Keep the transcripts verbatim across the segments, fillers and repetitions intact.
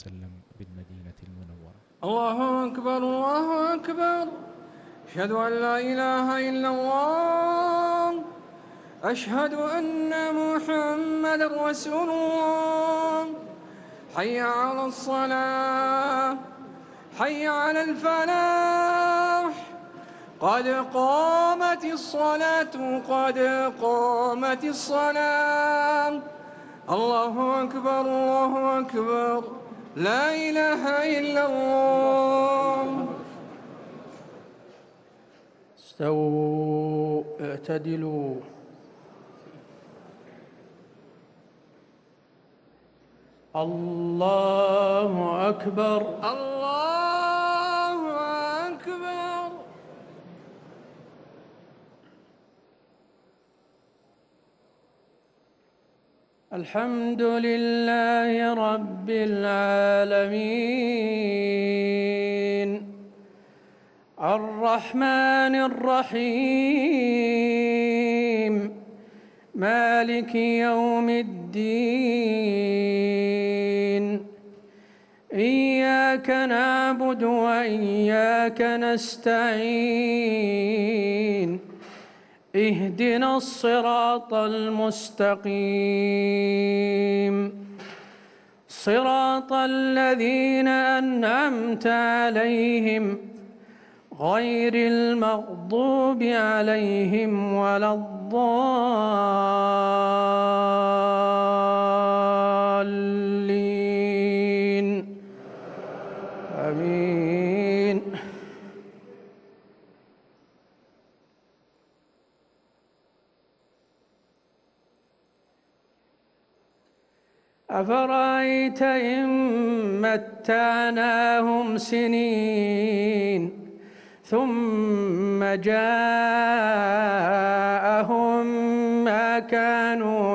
وسلم بالمدينة المنورة. الله أكبر الله أكبر. أشهد أن لا إله إلا الله. أشهد أن محمد رسول الله. حي على الصلاة، حي على الفلاح. قد قامت الصلاة قد قامت الصلاة. الله أكبر الله أكبر. لا إله إلا الله. استووا اعتدلوا. الله أكبر الله أكبر. الحمد لله رب العالمين الرحمن الرحيم مالك يوم الدين. إياك نعبد وإياك نستعين. اهدنا الصراط المستقيم صراط الذين أنعمت عليهم غير المغضوب عليهم ولا الضالين. آمين. أفرأيت إن متعناهم سنين ثم جاءهم ما كانوا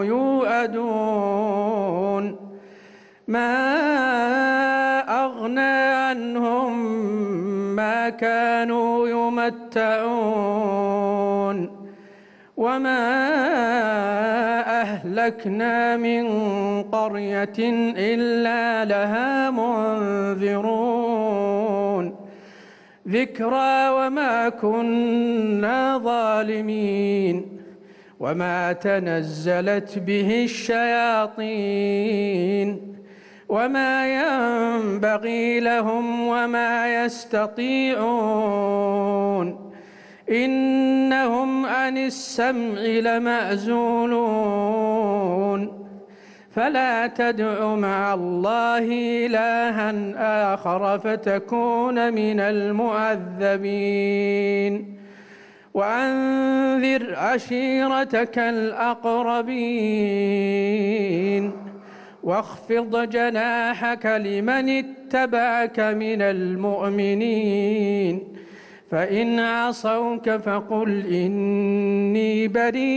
يوعدون ما أغنى عنهم ما كانوا يمتعون وما أهلكنا من قرية إلا لها منذرون ذكرى وما كنا ظالمين وما تنزلت به الشياطين وما ينبغي لهم وما يستطيعون إنهم عن السمع لمعزولون فلا تدع مع الله إلها آخر فتكون من المعذبين. وأنذر عشيرتك الأقربين واخفض جناحك لمن اتبعك من المؤمنين فإن عصوك فقل إني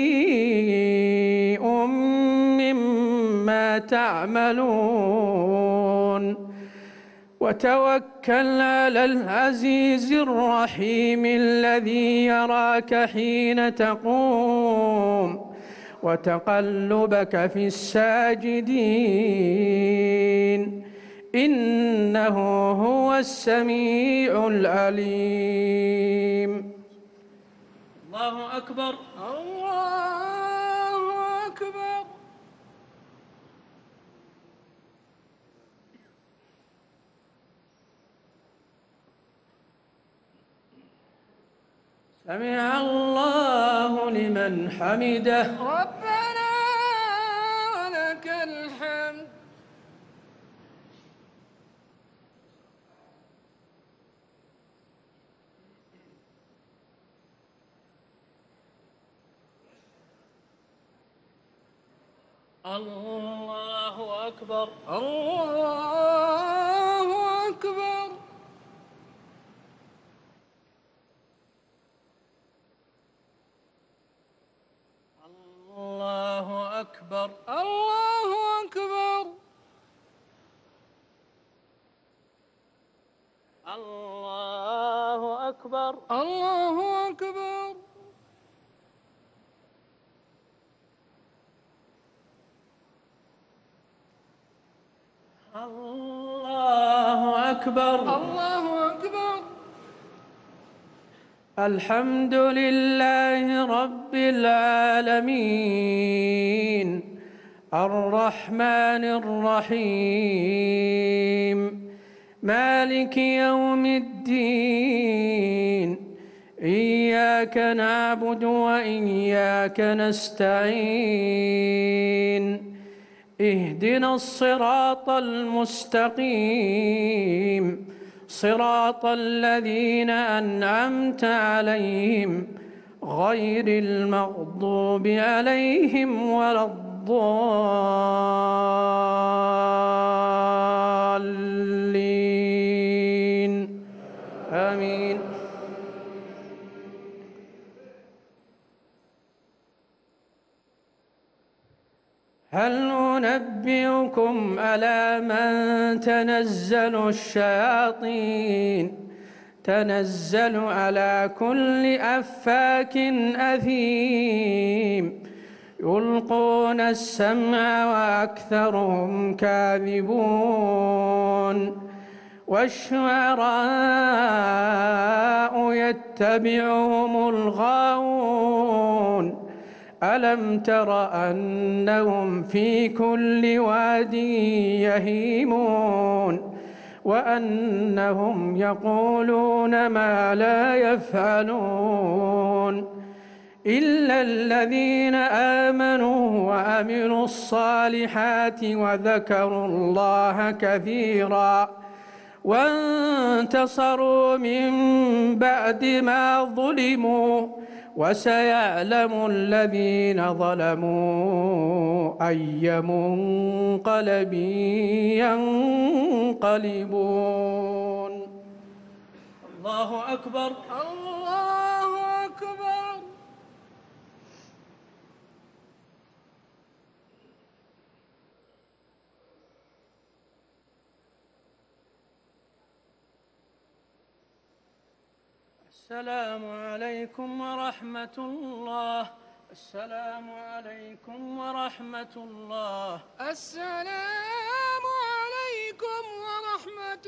بريء مما تعملون وتوكل على العزيز الرحيم الذي يراك حين تقوم وتقلبك في الساجدين إنه هو السميع العليم. الله أكبر الله أكبر. سمع الله لمن حمده. ربنا ولك الحمد. الله أكبر الله أكبر. الله أكبر الله أكبر. الله أكبر الله أكبر. الله أكبر الله أكبر. الحمد لله رب العالمين الرحمن الرحيم مالك يوم الدين إياك نعبد وإياك نستعين اهدنا الصراط المستقيم صراط الذين أنعمت عليهم غير المغضوب عليهم ولا الضالين آمين. هل أنبئكم على من تنزل الشياطين تنزل على كل أفاك أثيم يلقون السمع وأكثرهم كاذبون والشعراء يتبعهم الغاوون ألم تر أنهم في كل واد يهيمون وأنهم يقولون ما لا يفعلون إلا الذين آمنوا وعملوا الصالحات وذكروا الله كثيرا وانتصروا من بعد ما ظلموا وسيعلم الذين ظلموا أي منقلب ينقلبون. الله أكبر الله أكبر. السلام عليكم ورحمة الله. السلام عليكم ورحمة الله. السلام عليكم ورحمة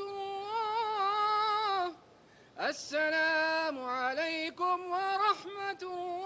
الله. السلام عليكم ورحمة الله.